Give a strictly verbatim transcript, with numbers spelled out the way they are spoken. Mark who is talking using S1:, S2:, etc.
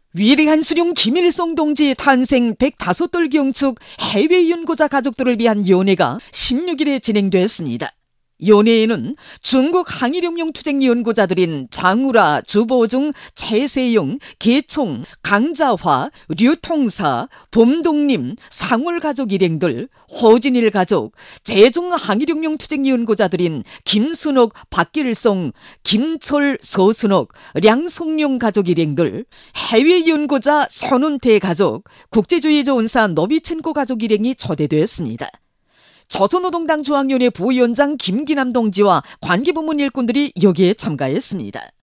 S1: 위대한 수룡 김일성 동지 탄생 백오 돌 경축 해외 연고자 가족들을 위한 연회가 십육 일에 진행됐습니다. 연회에는 중국 항일혁명 투쟁 연고자들인 장우라, 주보중, 최세용, 계총, 강자화, 류통사, 봄동림, 상월 가족 일행들, 허진일 가족, 제중 항일혁명 투쟁 연고자들인 김순옥, 박길성, 김철, 서순옥, 량송룡 가족 일행들, 해외 연고자 선운태 가족, 국제주의자 온사 노비첸코 가족 일행이 초대되었습니다. 조선노동당 중앙위원회 부위원장 김기남 동지와 관계부문 일꾼들이 여기에 참가했습니다.